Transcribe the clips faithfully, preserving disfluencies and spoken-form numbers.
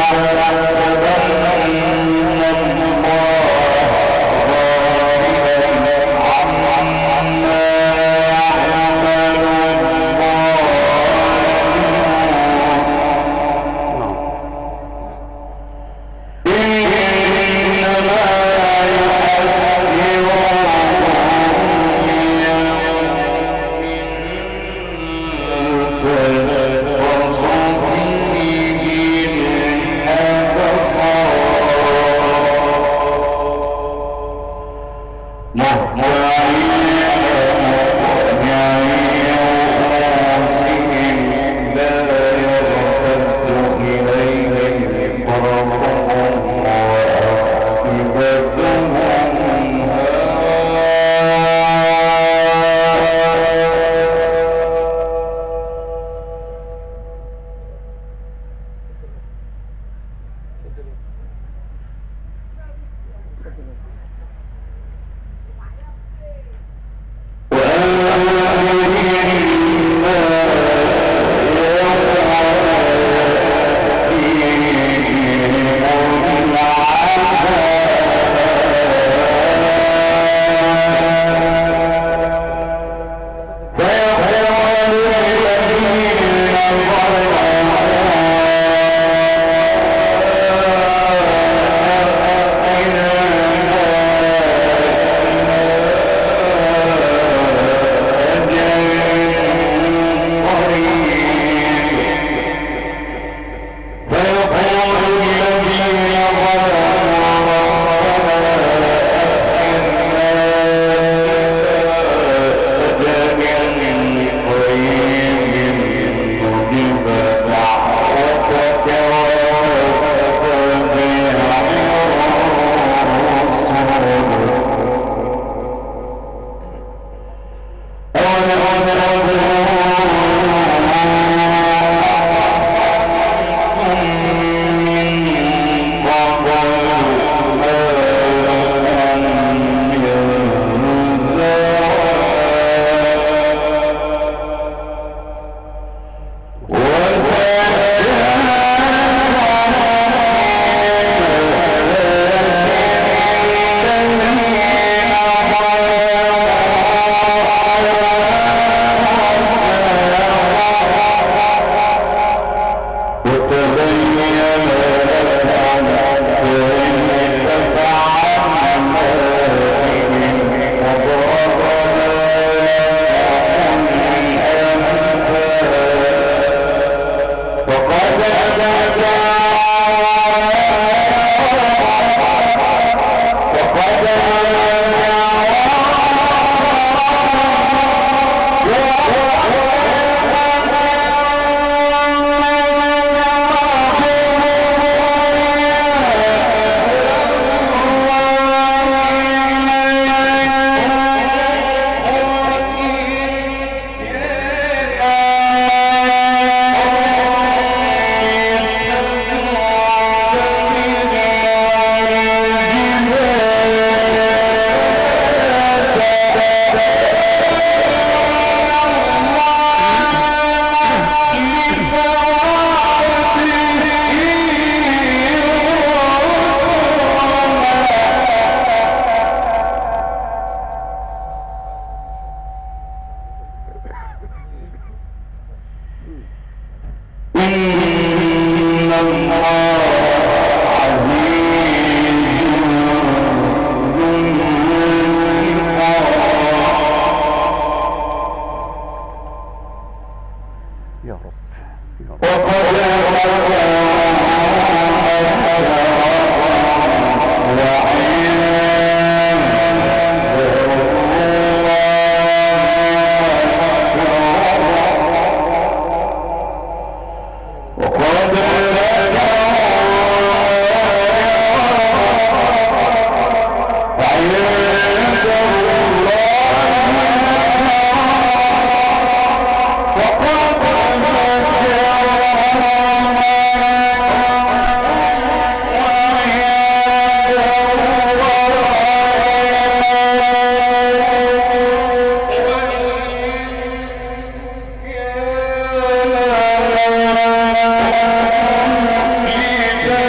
Yeah.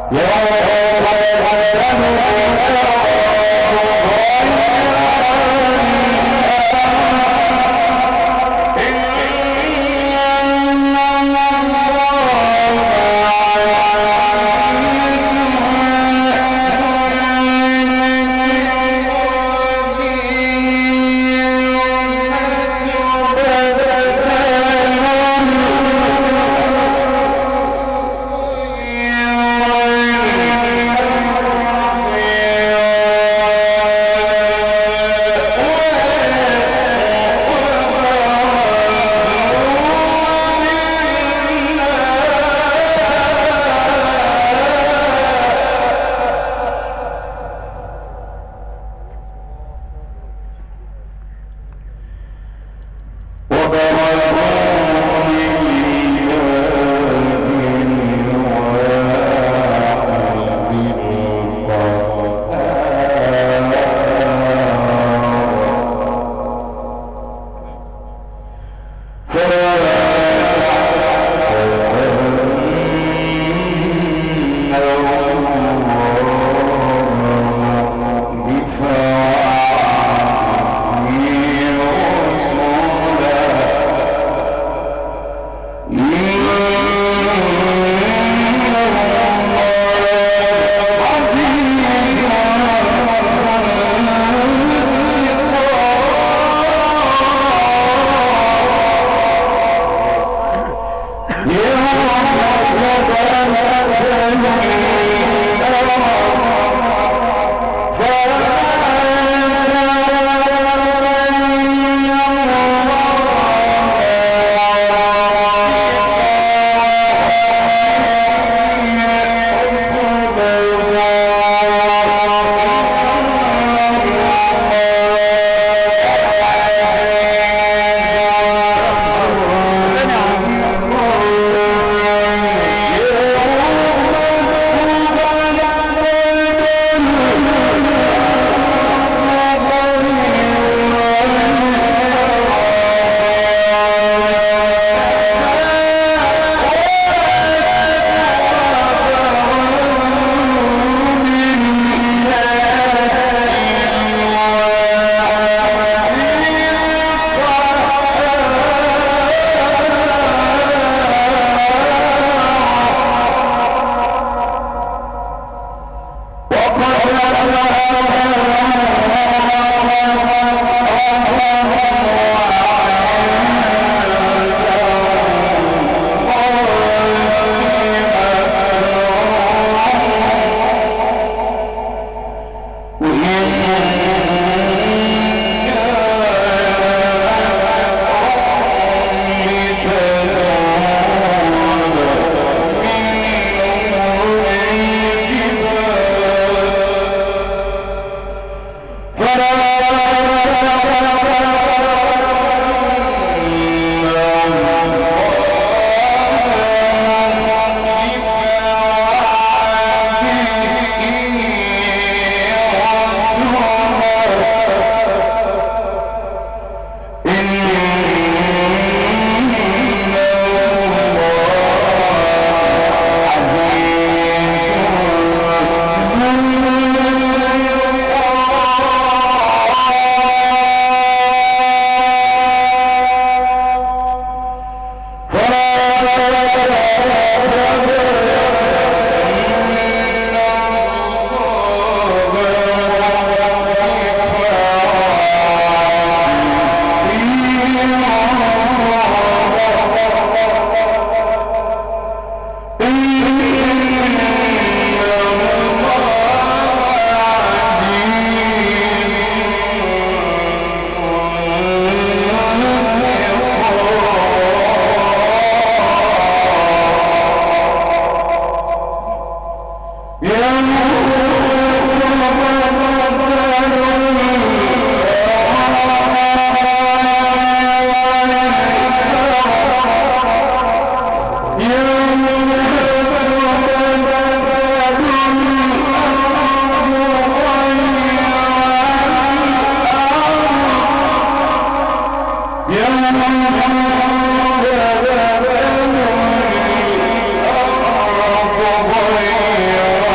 يا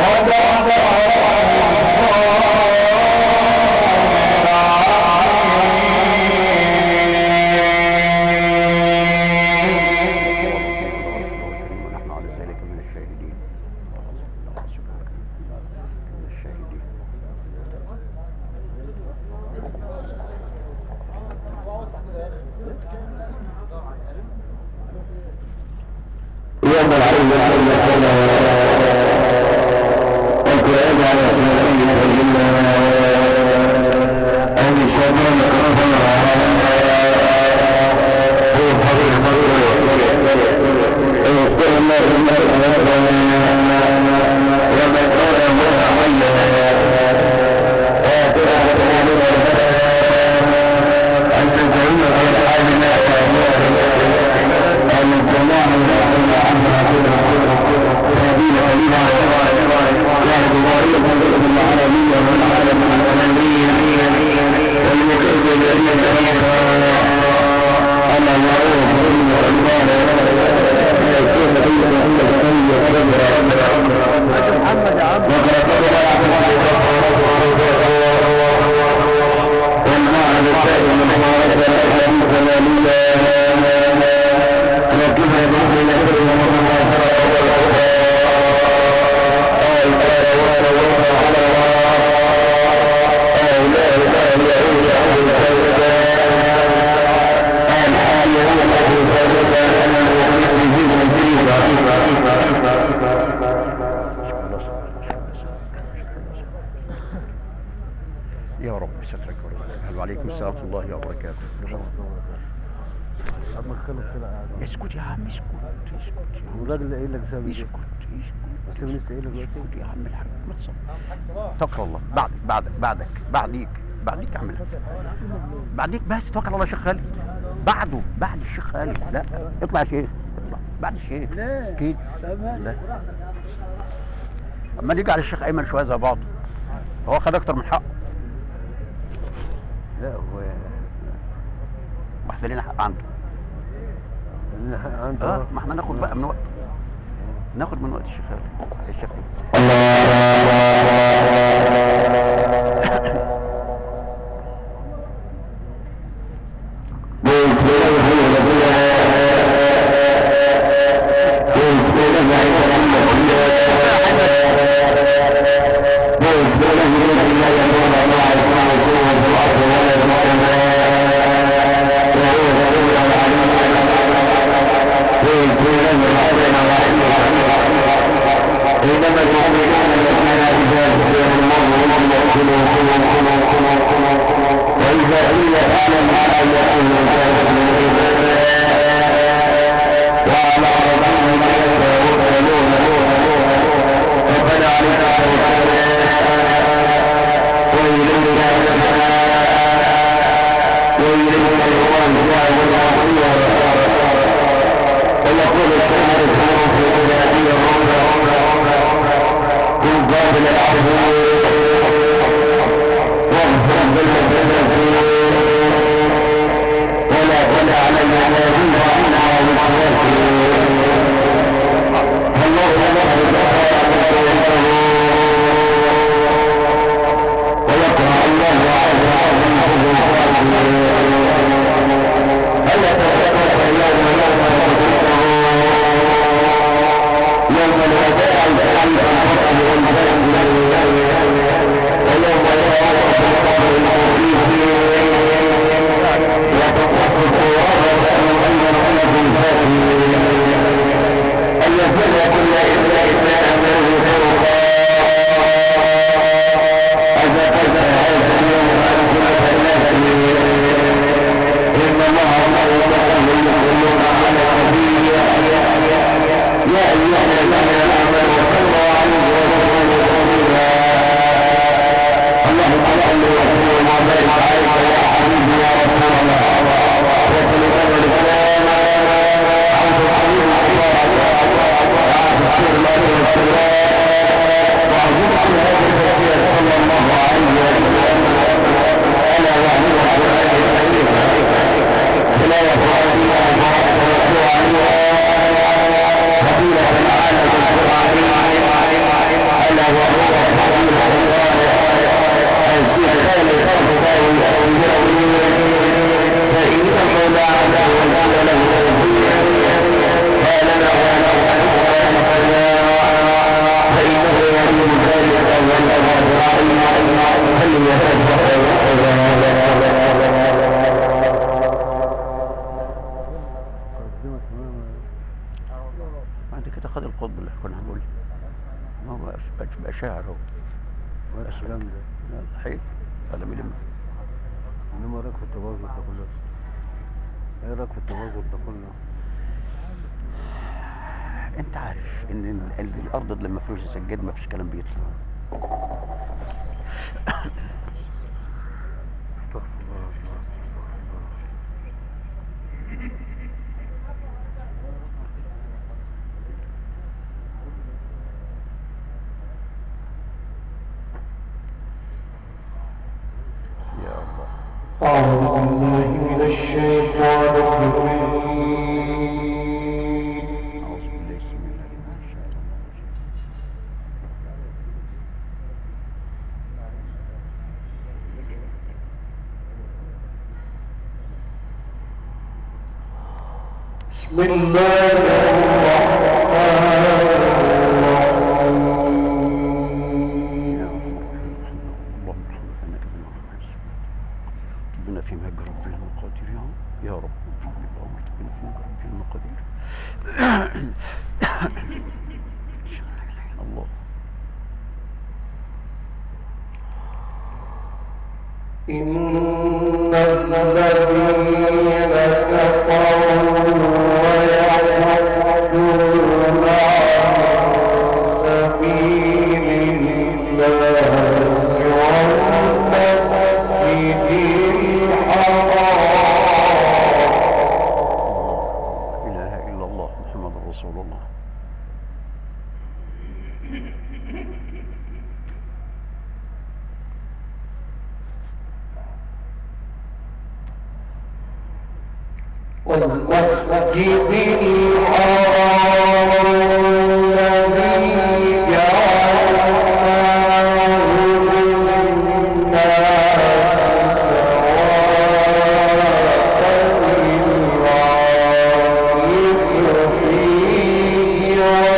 يا رب سترك ورحمة. وعليكم السلام ورحمة الله وبركاته. اسكت يا عم، اسكت اسكت. الراجل اللي قايل لك سامي اسكت اسكت. سامي لسه قايل لك دلوقتي. اسكت يا عم الحاج، ما تصبر. توكل الله. بعدك بعدك بعدك بعديك بعديك يا عم، بعديك بس توكل الله يا شيخ خالد. بعده بعد الشيخ خالد. لا اطلع يا شيخ، اطلع بعد الشيخ. لا اكيد لا. اما نيجي على الشيخ ايمن شويه زي بعض، هو خد اكتر من حقه. لا هو واحده لنا حق عنده. لنا حق عنده. اه ما احنا ناخد بقى من وقت، ناخد من وقت الشيخ خالد. الشيخ أن يفر كل إبناء إبناء منه والكلام ده. لا، حلو. هذا من يلم. انما رايك في التباغي ده كله؟ ايه رايك في التباغي ده كله؟ انت عارف ان ال- ال- الارض اللي ما فيهوش سجاد ما فيش كلام بيطلع. استغفر الله العظيم، استغفر الله. يا الله. أعوذ بالله من الشيطان الرجيم. اعوذ بالله السميع العليم من الشيطان الرجيم. بسم الله الرحمن الرحيم. يا ارحم الراحمين ارحمنا، اللهم ارحمنا فانك بنا رحمن. ربنا في مهج ربنا المقادير يا رب. يا رب اللهم ارزقنا في مهج ربنا المقادير. الله. إن الذين كفروا ويصدون عن سبيل الله والمسجد الحرام. لا اله الا الله محمد رسول الله. والمسجد الحرام الذي جعلناه للناس سواء العاكف فيه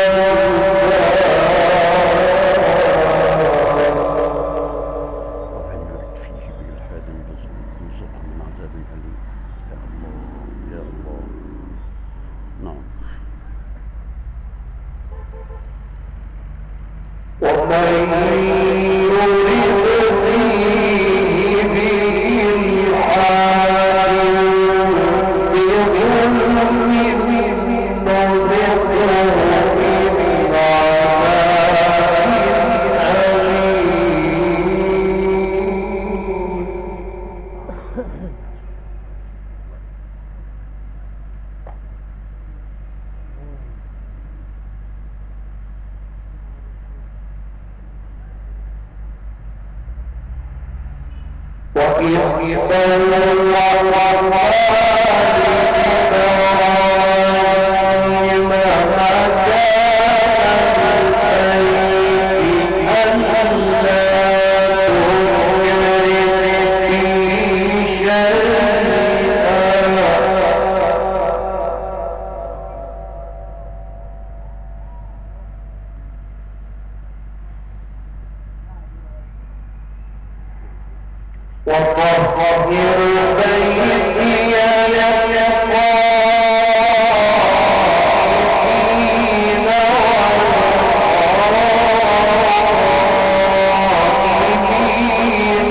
والباد. ومن يرد فيه بإلحاد بظلم نذقه من عذاب أليم. يا الله يا الله. نعم. ومن يرد فيه بإلحاد بظلم نذقه من عذاب أليم. وإذ بوأنا لإبراهيم مكان البيت ألا تشرك بي شيئا. وطهر بيتي للطائفين والقائمين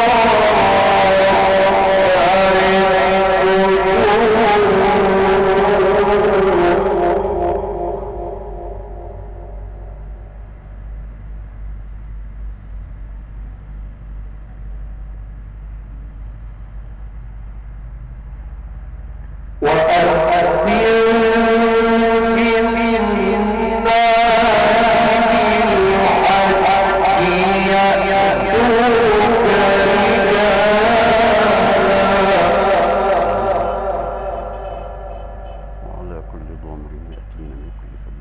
وعلى كل ضامر يأتين من كل فج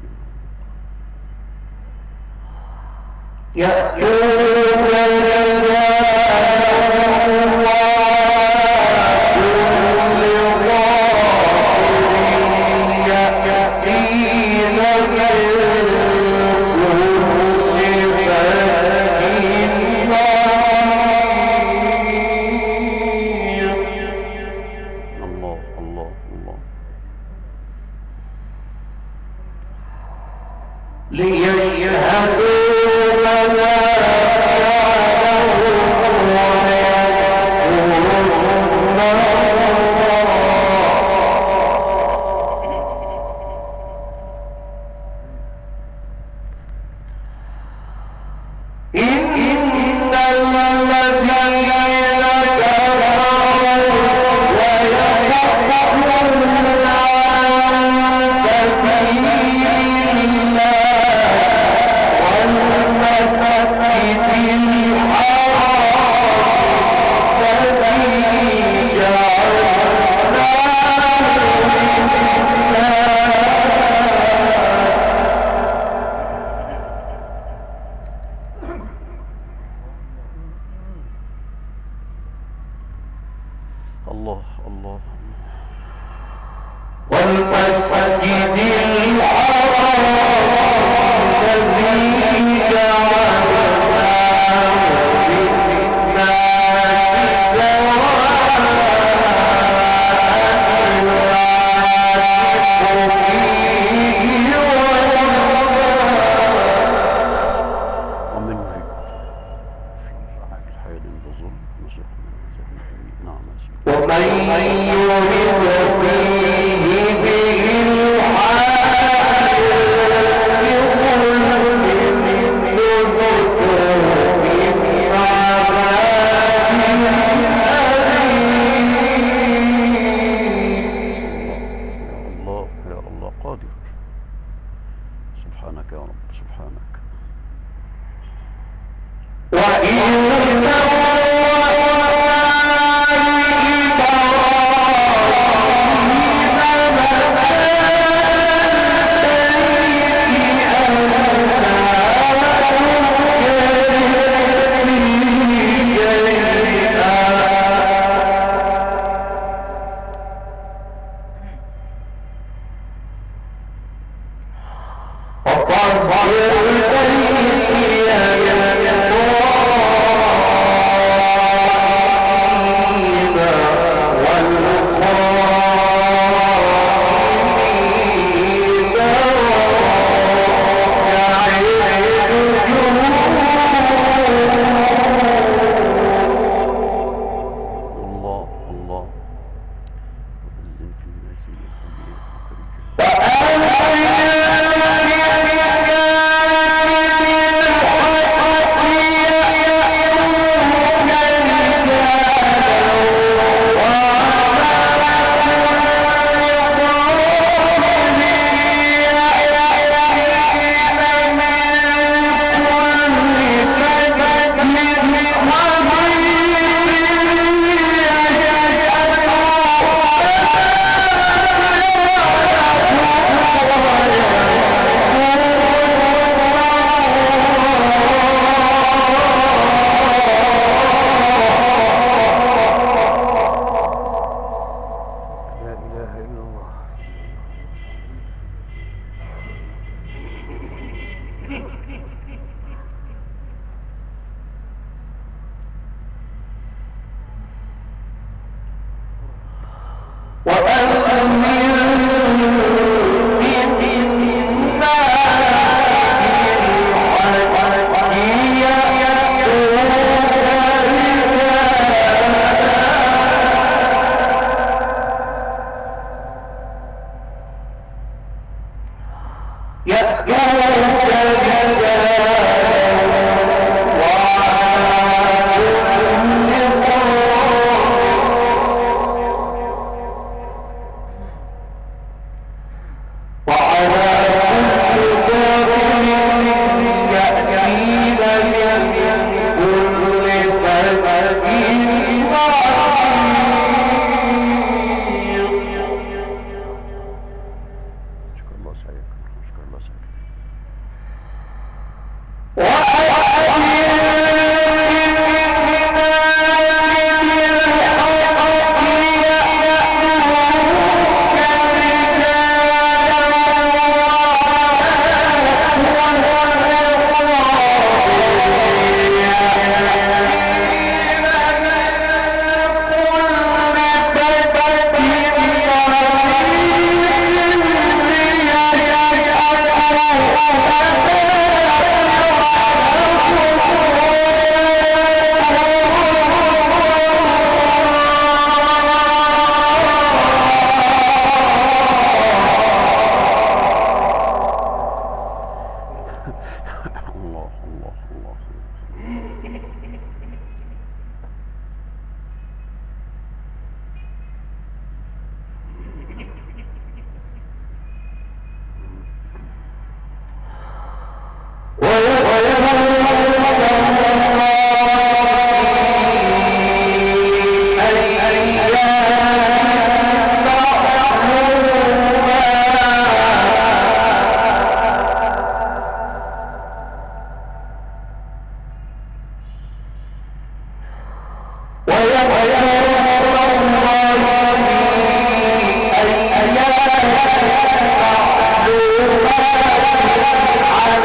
يأتوك الله الله الله. ليشهدوا منافع الله الله والمسجد الحرام الذي جعلناه للناس سواء فيه ومن رد في الحيل بظلم نسخ من ذنب نعم ومن يرد فيه بالحاد يظلم نذقه من عذاب أليم. يا الله يا الله قادر سبحانك يا رب سبحانك. وقد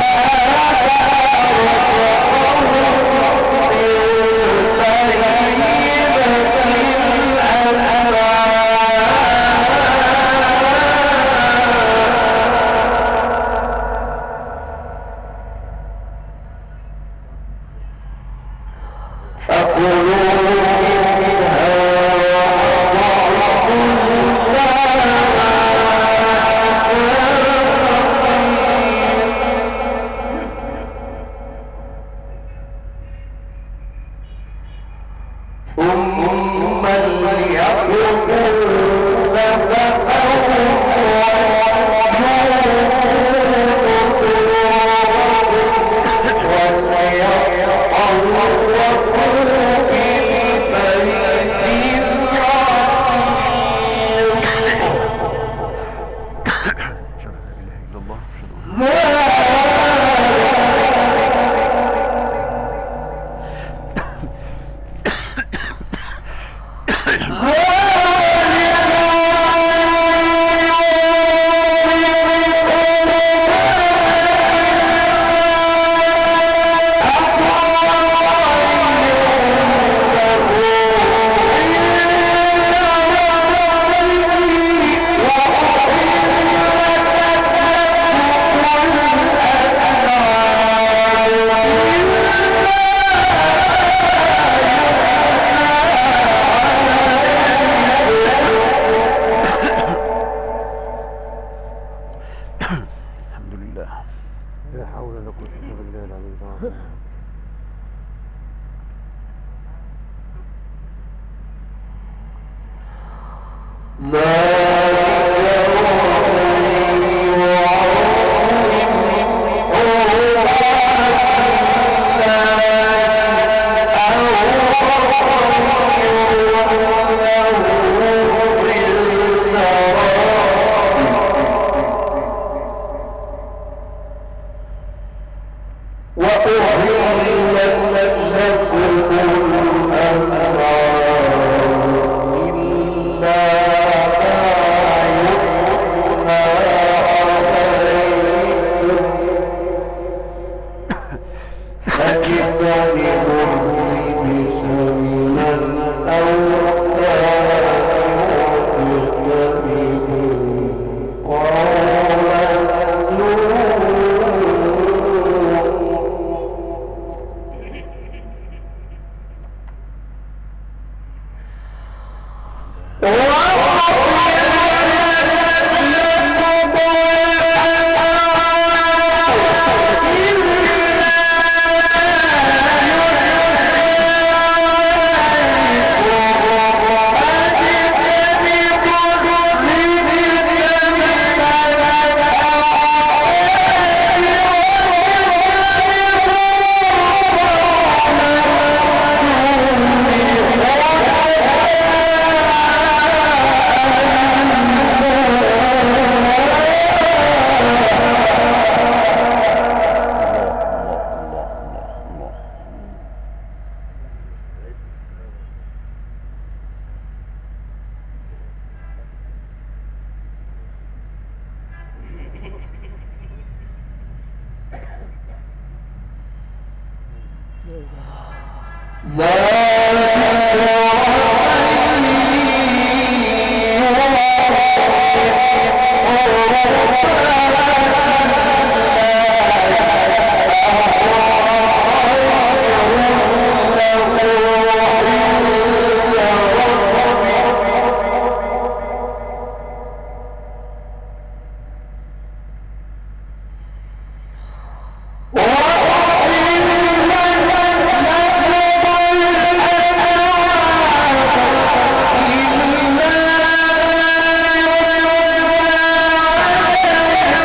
Thank you.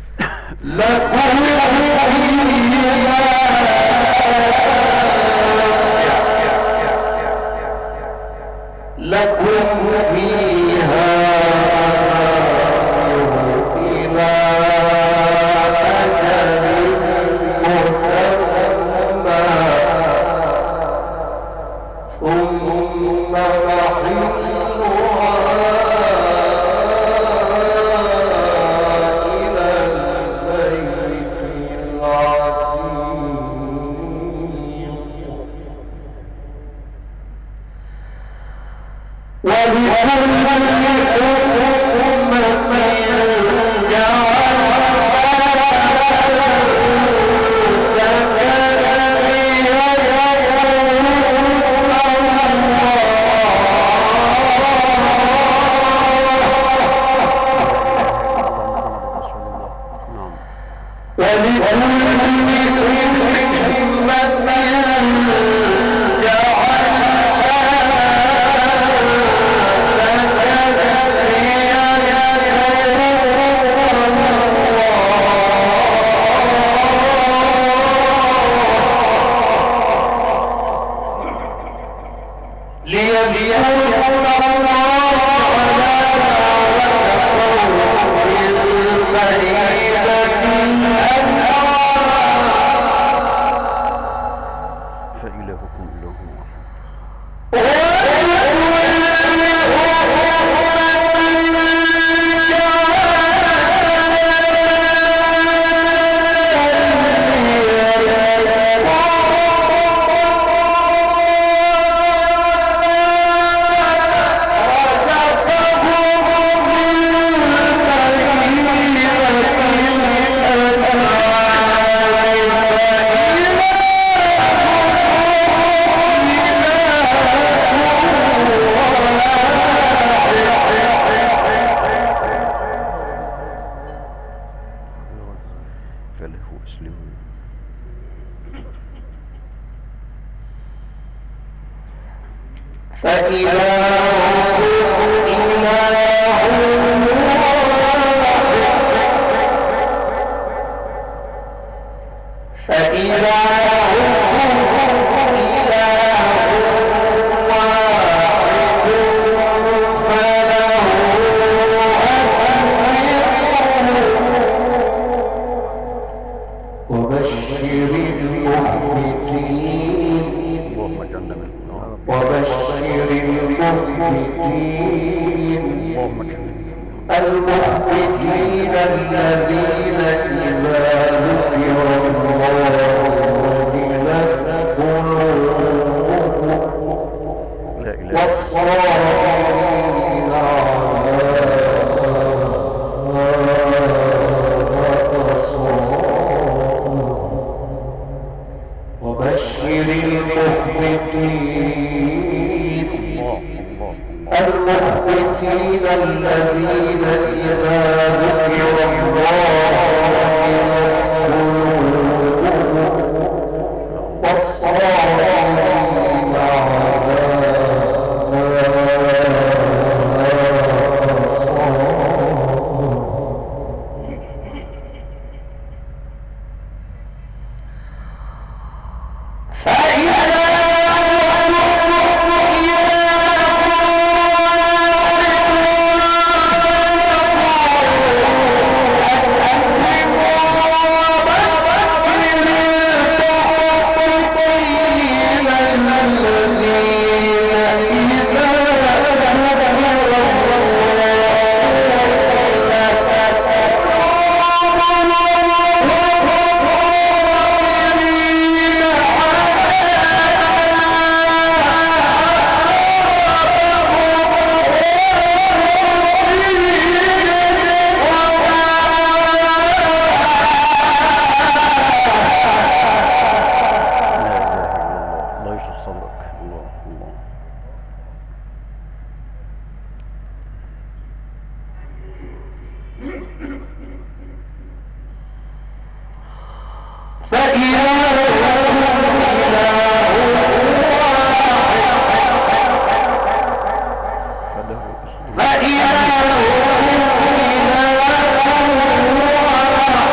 فإله إله واحد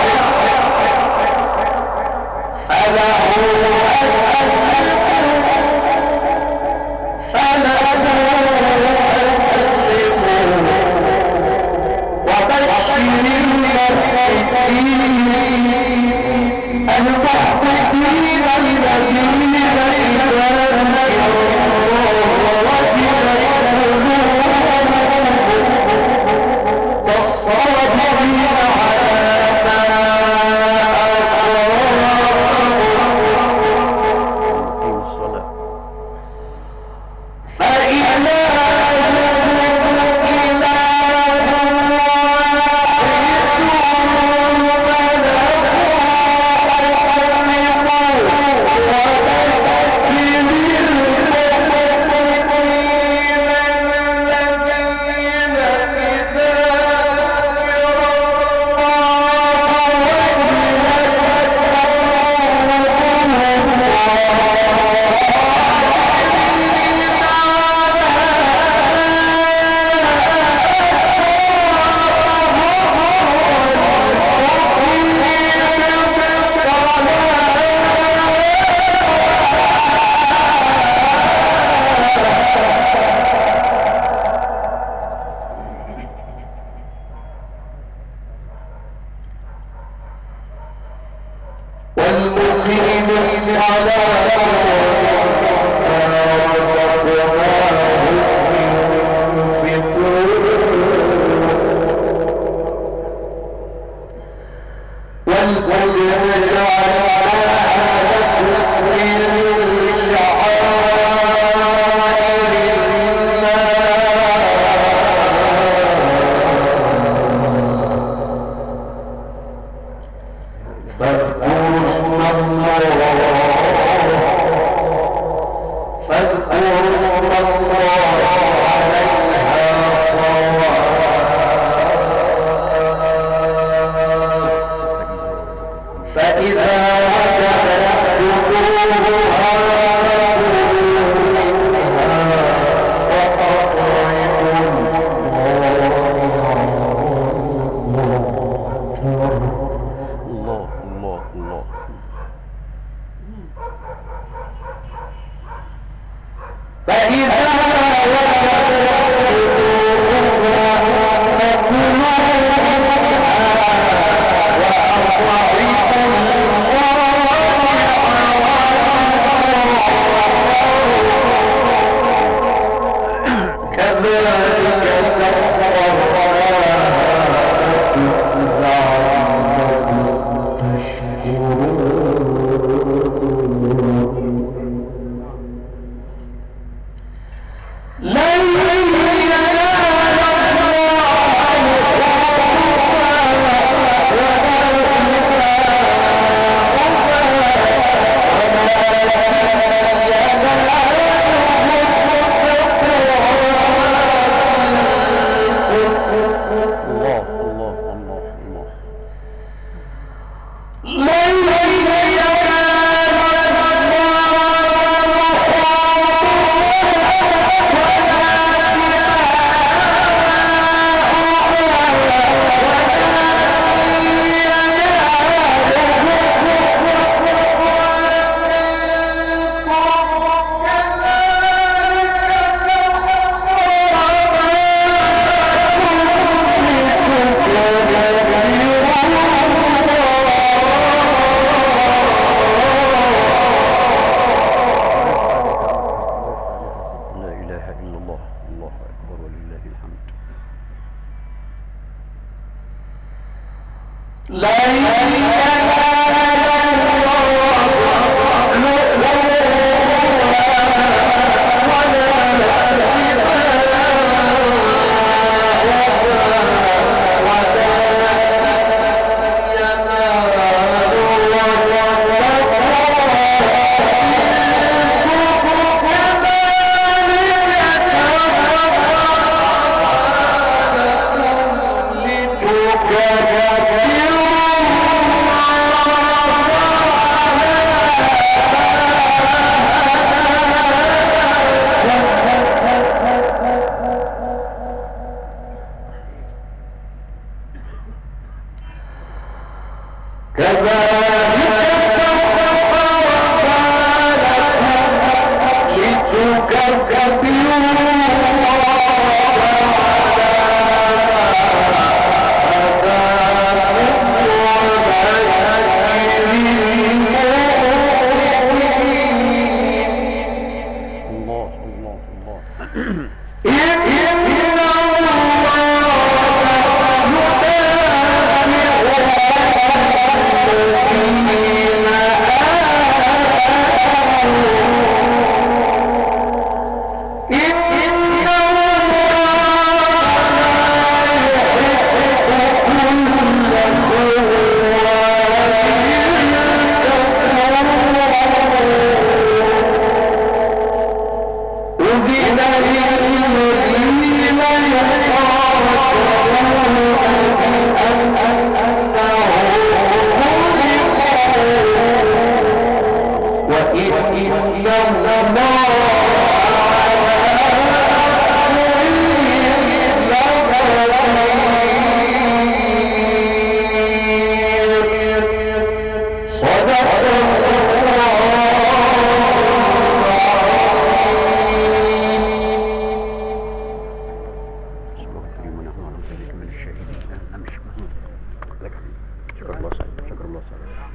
كذلك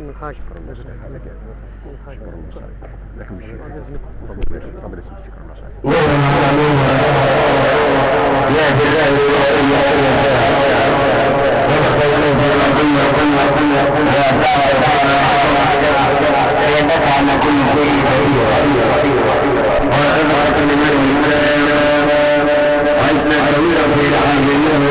من حاجة من حاجة لكن مش ربنا يسميك شكرا وسعيد. يا جلال يدفعنا كل شيء وعظمة لمن وعزنا طويلة في العالمين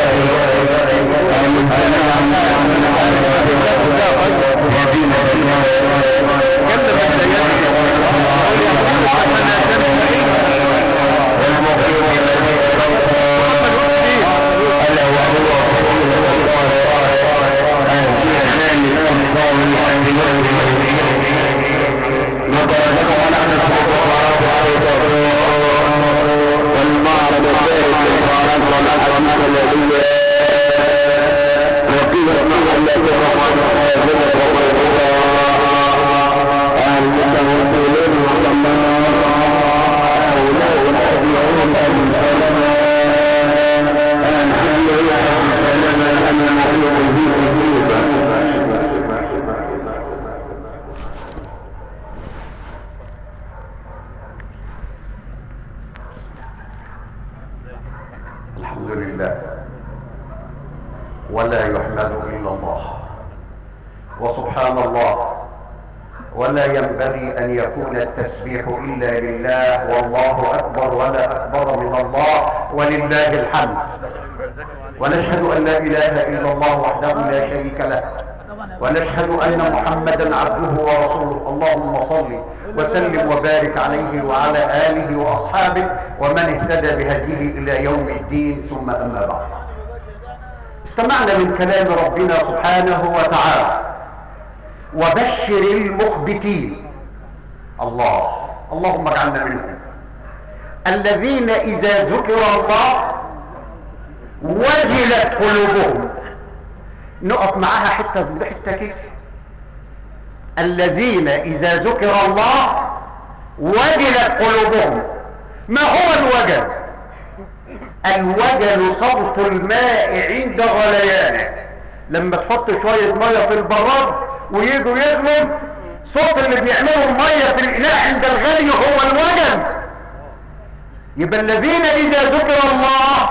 الحمد لله ولا يحمد إلا الله وسبحان الله ولا ينبغي أن يكون التسبيح إلا لله والله أكبر ولا أكبر من الله ولله الحمد ونشهد أن لا إله إلا الله وحده لا شريك له ونشهد أن محمدا عبده ورسوله اللهم صل وسلم وبارك عليه وعلى آله وأصحابه ومن اهتدى بهديه إلى يوم الدين ثم أما بعد. استمعنا من كلام ربنا سبحانه وتعالى وبشر المخبتين الله اللهم اجعلنا منهم الذين إذا ذكر الله وجلت قلوبهم. نقف معاها حتة بحتة كده. الذين إذا ذكر الله وجلت قلوبهم. ما هو الوجل؟ الوجل صوت الماء عند غليانه. لما تحط شوية مية في البراد ويجوا يغلوا صوت اللي بيعملوا المية في الإناء عند الغلي هو الوجل. يبقى الذين إذا ذكر الله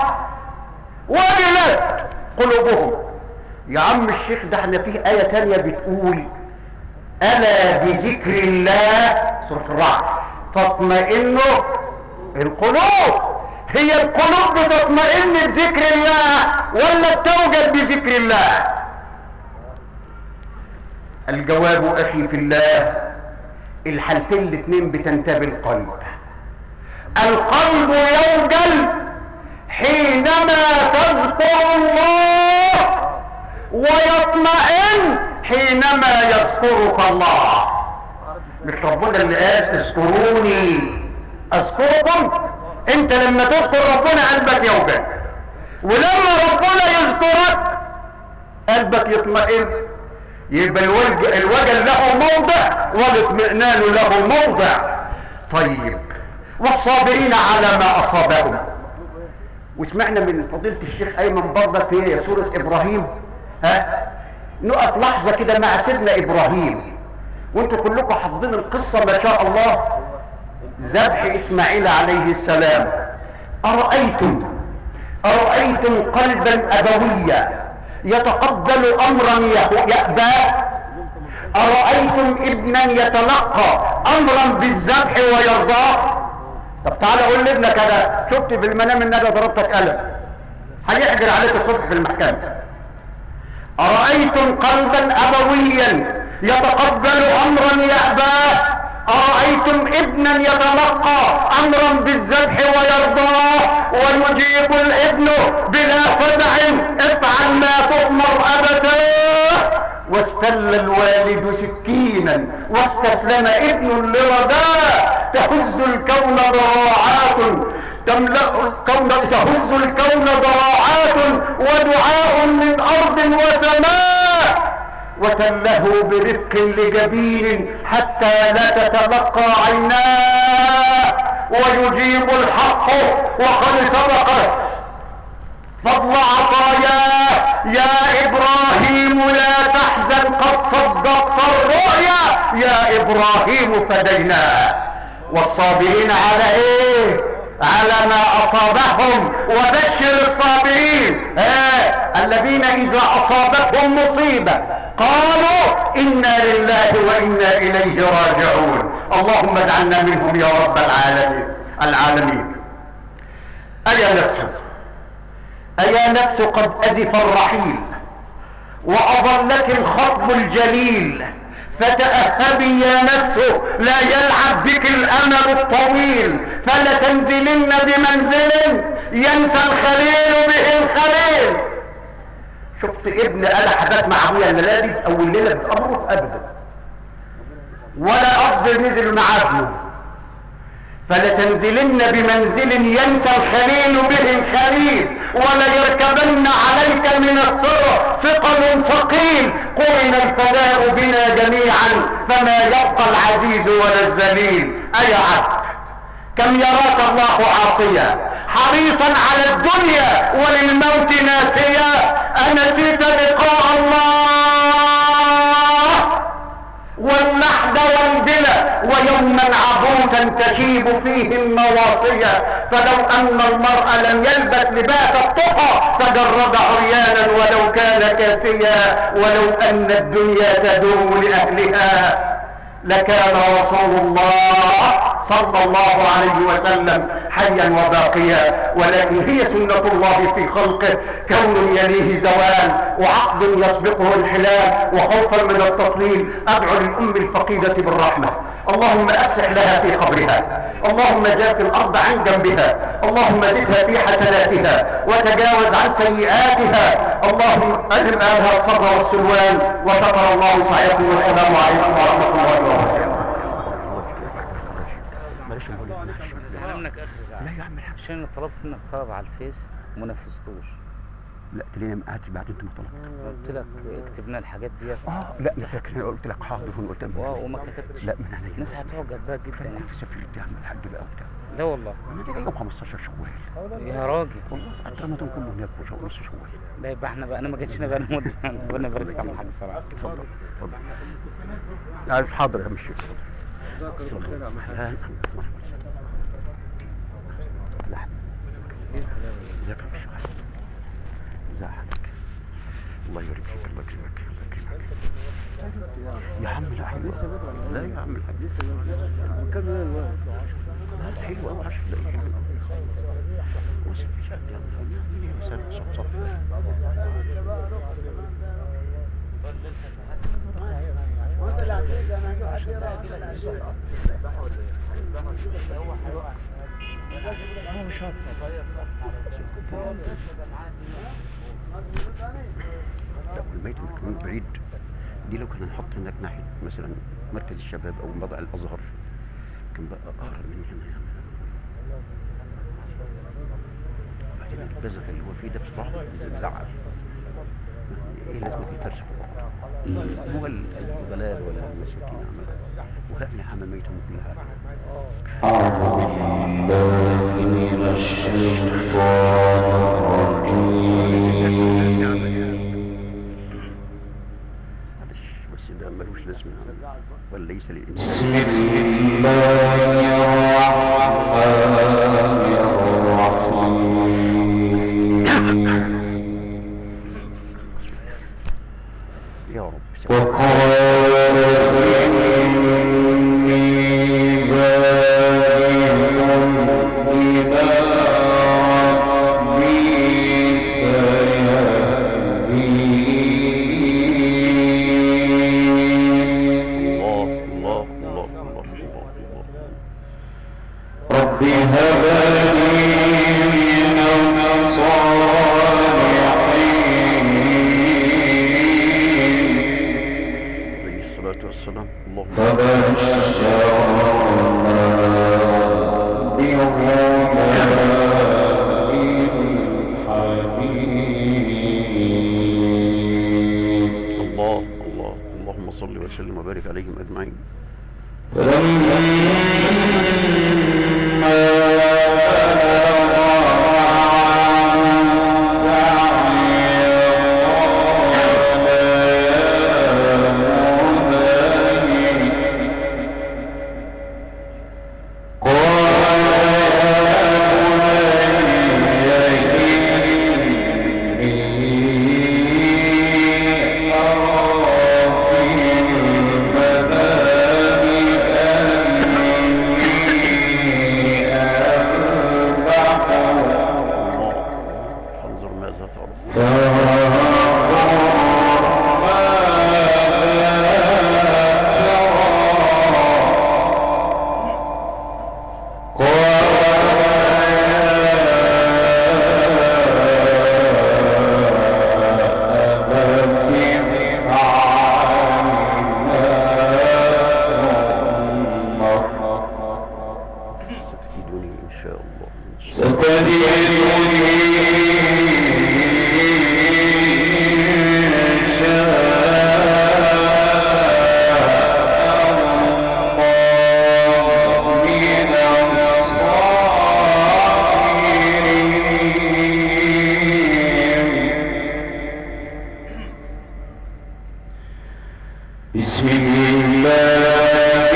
وجلت قلوبهم. يا عم الشيخ ده احنا فيه آية تانية بتقول ألا بذكر الله سورة الرعد تطمئن القلوب. هي القلوب بتطمئن بذكر الله ولا بتوجل بذكر الله؟ الجواب أخي في الله الحالتين الاثنين بتنتابي القلب. القلب يوجل حينما تذكر الله ويطمئن حينما يذكرك الله. مش ربنا اللي قال اذكروني اذكركم؟ انت لما تذكر ربنا قلبك يوجل، ولما ربنا يذكرك قلبك يطمئن. يبقى الوجل له موضع والاطمئنان له موضع. طيب والصابرين على ما اصابهم. وسمعنا من فضيلة الشيخ ايمن برضه في سورة ابراهيم. ها نقف لحظة كده مع سيدنا ابراهيم وانتوا كلكم حافظين القصة ما شاء الله. ذبح اسماعيل عليه السلام. أرأيتم أرأيتم قلبا أبويا يتقبل أمرا يأبى؟ أرأيتم ابنا يتلقى أمرا بالذبح ويرضاه؟ طب تعالى قول لابنك كده شفت في المنام ان انا ضربتك قلم هيحجر عليك الصبح في المحكمة. أرأيتم قلبا أبويا يتقبل أمرا يأبى؟ أرأيتم ابنا يتلقى أمرا بالذبح ويرضاه ويجيب الابن بلا فزع افعل ما تؤمر أبتاه؟ واستل الوالد سكينا واستسلم ابن لرداه. تهز الكون ضراعات تملأ الكون تهز الكون ضراعات ودعاء من أرض وسماء وتله برفق لجبين حتى لا تتلقى عيناه ويجيب الحق وقد سبق فضل عطاياه. يا إبراهيم لا تحزن قد صدقت ابراهيم فديناه. والصابرين على ايه؟ على ما اصابهم. وبشر الصابرين آه. الذين اذا اصابتهم مصيبة قالوا انا لله وانا اليه راجعون. اللهم اجعلنا منهم يا رب العالمين العالمين. ايا نفس ايا نفس قد ازف الرحيل واظلك الخطب الجليل، فتأهبي يا نفس لا يلعب بك الامل الطويل، فلتنزلن بمنزل ينسى الخليل به الخليل. شفت ابن قال حبات مع ابويا الليله دي اول ليله بتامره ابدا، ولا اب نزل مع ابنه. فلتنزلن بمنزل ينسى الخليل به الخليل، وليركبن عليك من السر ثقل ثقيل، قرن الفداء بنا جميعا فما يبقى العزيز ولا الذليل. ايا عبد كم يراك الله عاصيا حريصا على الدنيا وللموت ناسيا، انسيت لقاء الله واللحد والبلى ويوما عبوسا تشيب فيه النواصية. فلو ان المرء لم يلبس لباس التقى تجرد عريانا ولو كان كاسيا، ولو ان الدنيا تدوم لاهلها لكان رسول الله صلى الله عليه وسلم حيا وباقيا. ولكن هي سنة الله في خلقه، كون يليه زوال وعقد يسبقه انحلال وخوفا من التطويل. ادعو للام الفقيدة بالرحمة، اللهم افسح لها في قبرها، اللهم جاف الارض عن جنبها، اللهم زدها في حسناتها وتجاوز عن سيئاتها، اللهم الهم اهلها الصبر والسلوان. وشكر الله سعيكم والسلام عليكم ورحمة الله وبركاته. زعلان منك اخر زعل. لا يا عم الحاج، عشان طلبت منك طلب على الفيس وما نفذتوش. لا تلاقيني ما قعدتش بعد انت ما طلبت. قلت لك اكتب لنا الحاجات ديت. اه لا لا فاكر قلت لك حاضر وقلت لك اه وما كتبتش. لا من عينيا. الناس هتعجب بقى جدا فانا يعني. كنت سافرت يا عم الحاج بقى وبتاع. لا والله. انا جاي يوم خمستاشر شوال. يا راجل. والله قعدت رمضان كله هناك ونص شوال. لا يبقى احنا بقى انا ما جاتش بقى مده. ربنا يبارك لك يا عم الحاج صراحه. اتفضل اتفضل. عارف حاضر يا عم الشيخ. ازيك يا عم الشيخ؟ ازي حالك؟ الله يبارك فيك، الله يكرمك الله يكرمك. يا عم لا حلوة. لا يا عم الحاج لسه كم يوم لا حلوة أوي، عشر دقايق حلوة. بص في شهد يلا سنة صف صف. هو شاطر. لا والميت من بعيد دي لو كنا نحط هناك ناحية مثلا مركز الشباب او مضع الازهر كان بقى اقرب من هنا يعني. بعدين البزغ اللي هو فيه ده بصراحة بزعل. ايه لازمة الفرش هو البلاد ولا المساكين عملها وهأني حمى ميتهم كلها. أعوذ بالله من الشيطان الرجيم. بس ده ملوش لازمة ولا ليس للإنسان. بسم الله الرحمن الرحيم. يا رب وقال إني ذاهب إلى ربي سيهدين. الله الله الله الله الله. رب هب لي من الصالحين. عليه الصلاة والسلام. اللهم فبشرنا بغلام حليم. الله الله اللهم صل وسلم وبارك عليهم أجمعين. فلما بسم الله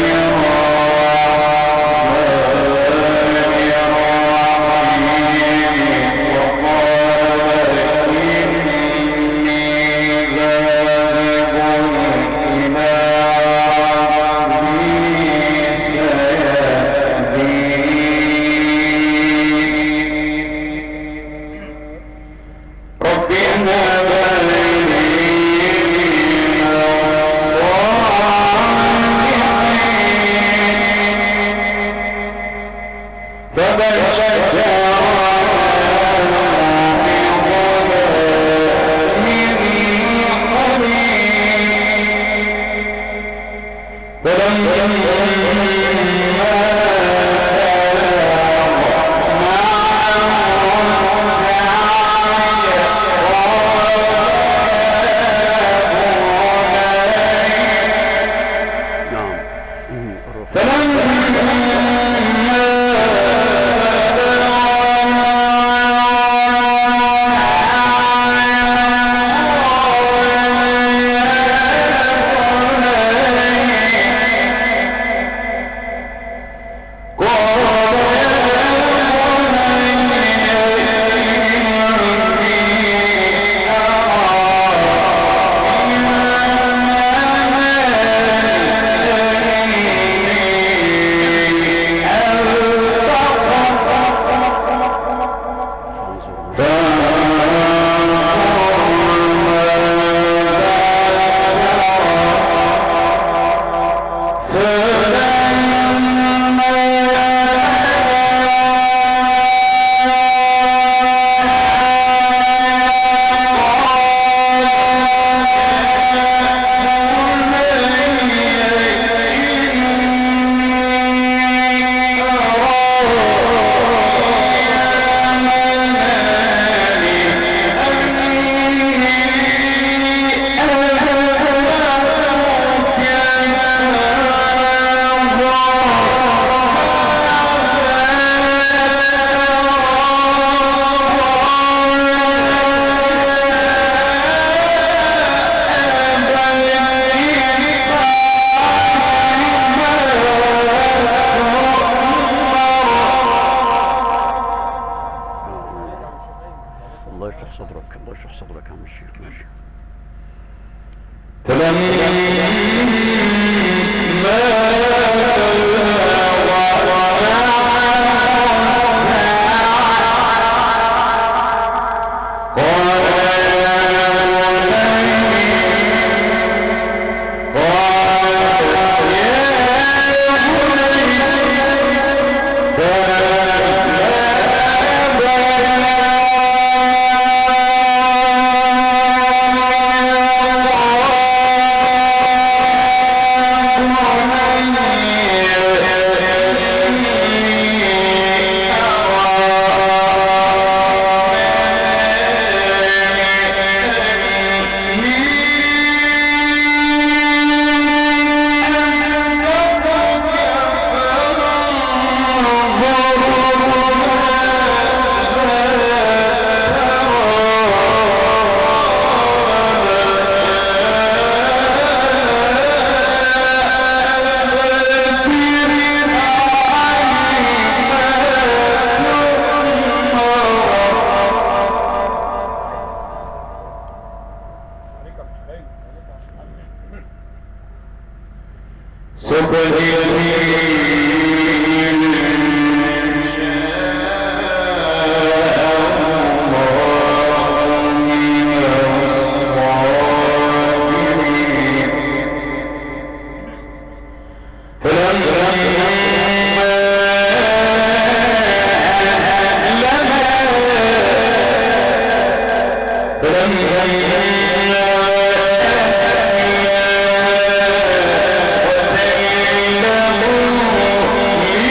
فلما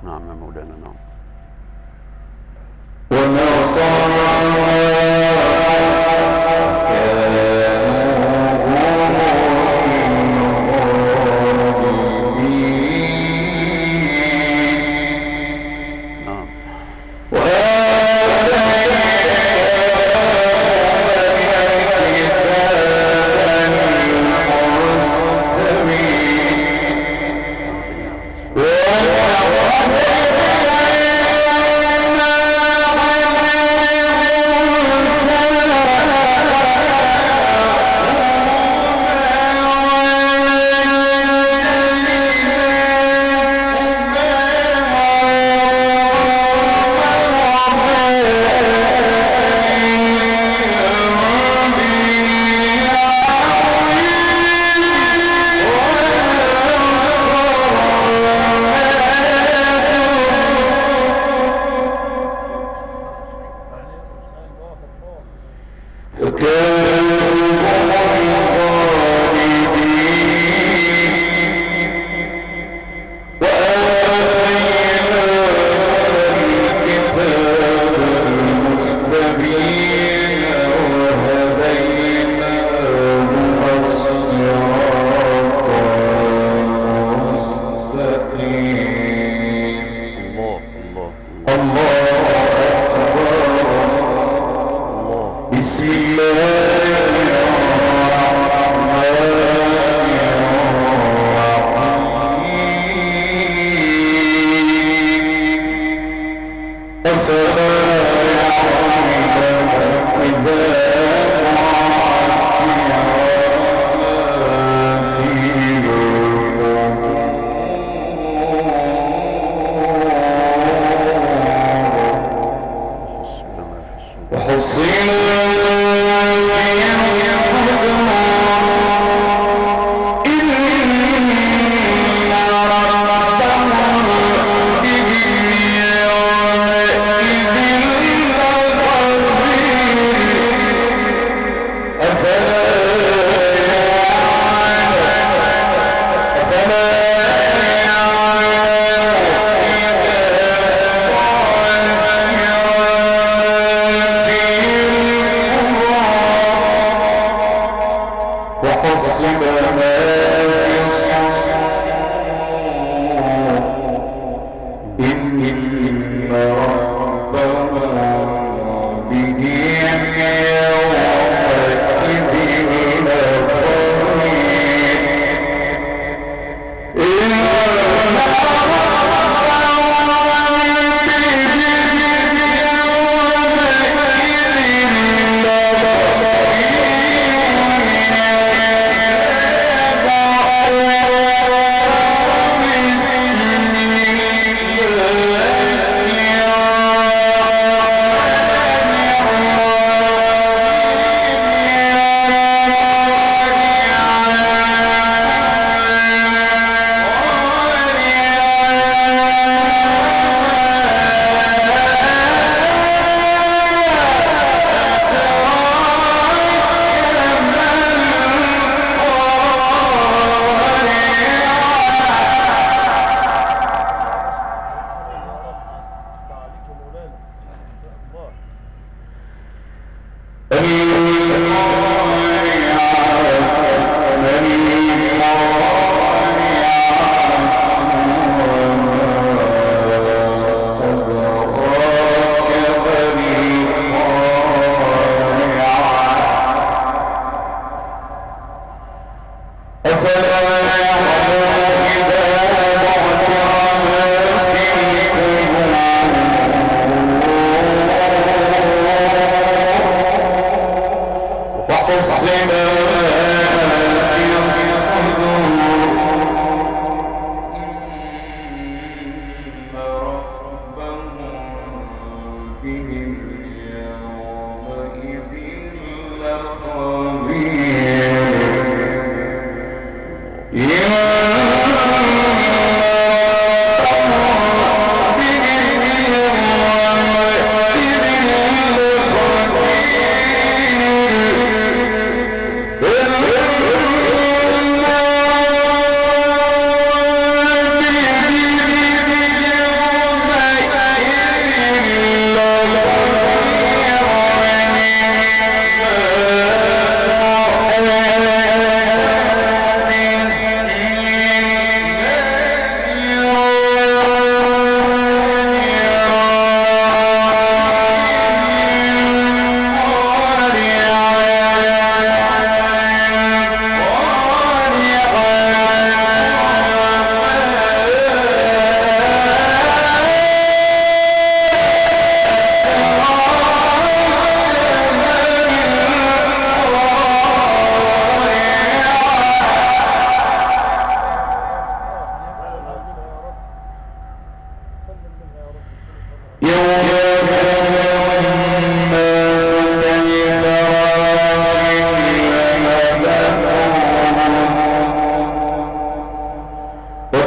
نعم يا مولانا نعم.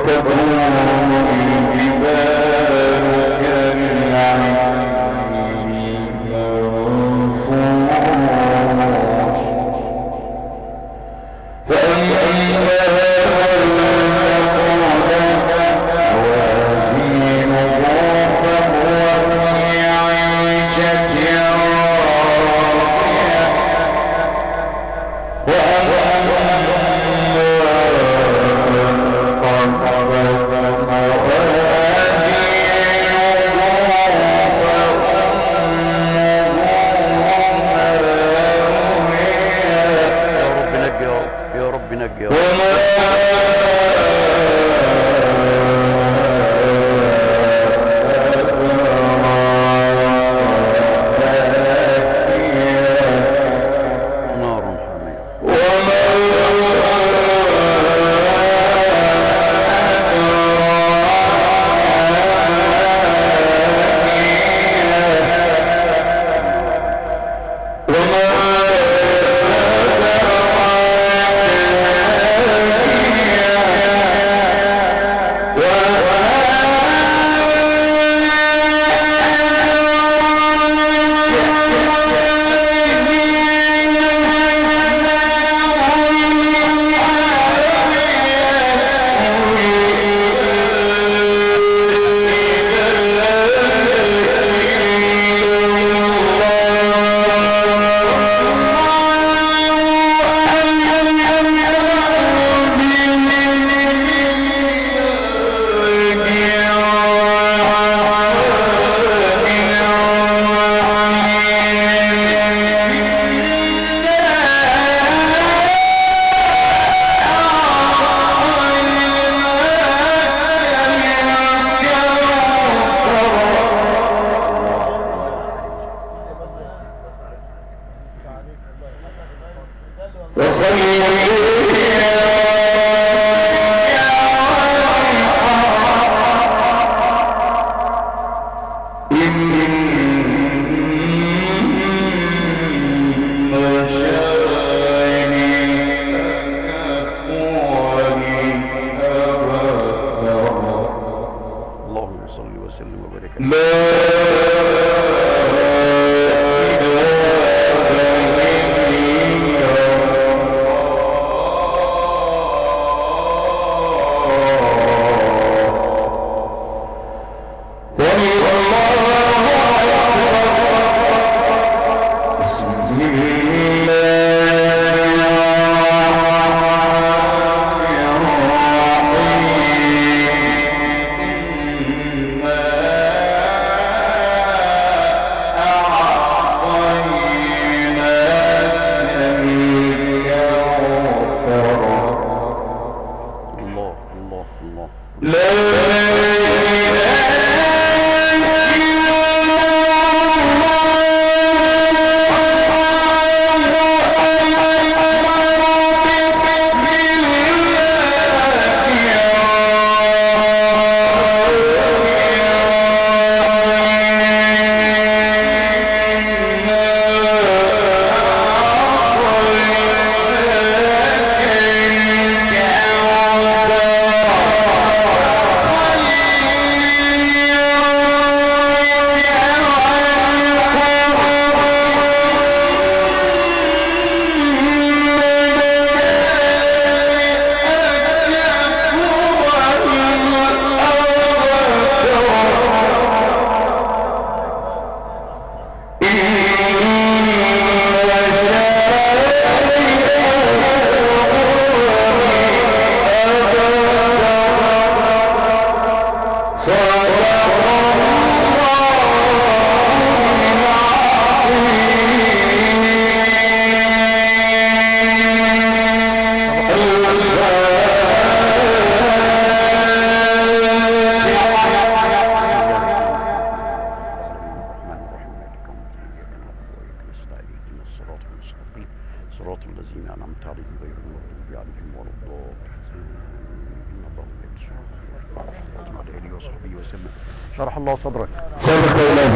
شرح الله صدرك. صدق الله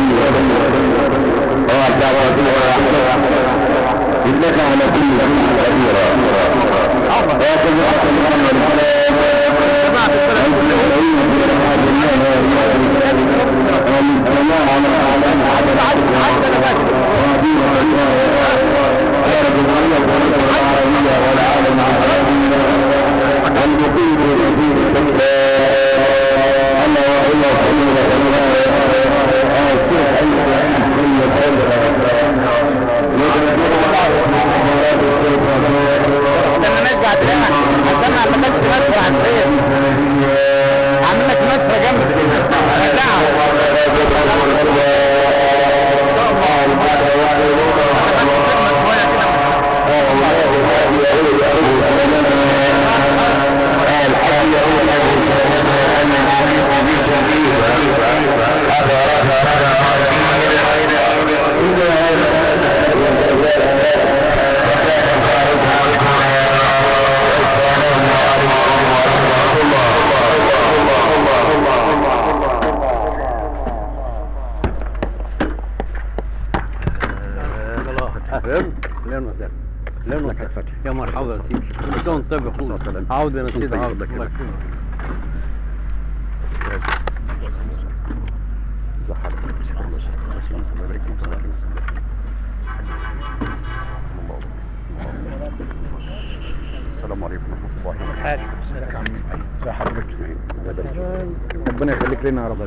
إنك على كل شيء قدير. لانه لك الفتح. يا مرحبا يا سيدي كل سنه وانت طيب يا اخويا سلام. عوده يا كنت سيدي طيب، عوده الله الله يكرمك. يكرمك ازي حضرتك؟ الله يبارك فيك. السلام عليكم ورحمة الله وبركاته. ازيك يا عمي؟ ازي حضرتك؟ الله يبارك فيك. ربنا يخليك لنا يا رب.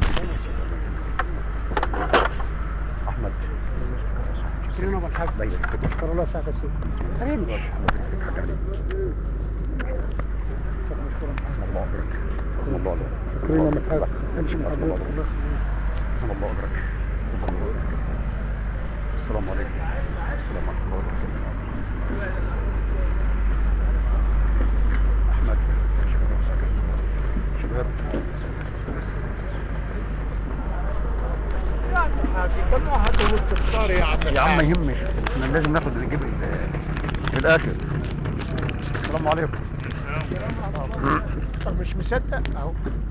احمد شكرا ابو الحاج الله يبارك فيك. شكرا الله سعد الشيخ حبيبي الله يحفظك عليك. بسم الله أبرك. بسم الله أبرك. شكرا ابو الحاج امشي مع حضرتك الله بسم الله أبرك. بسم الله أبرك. السلام عليكم. السلام ورحمة الله وبركاته. أحمد شباب كم واحد مستفسر يا عم يا عم ما يهمش، احنا لازم ناخد نجيب ال- في الآخر. السلام عليكم. مش مصدق اهو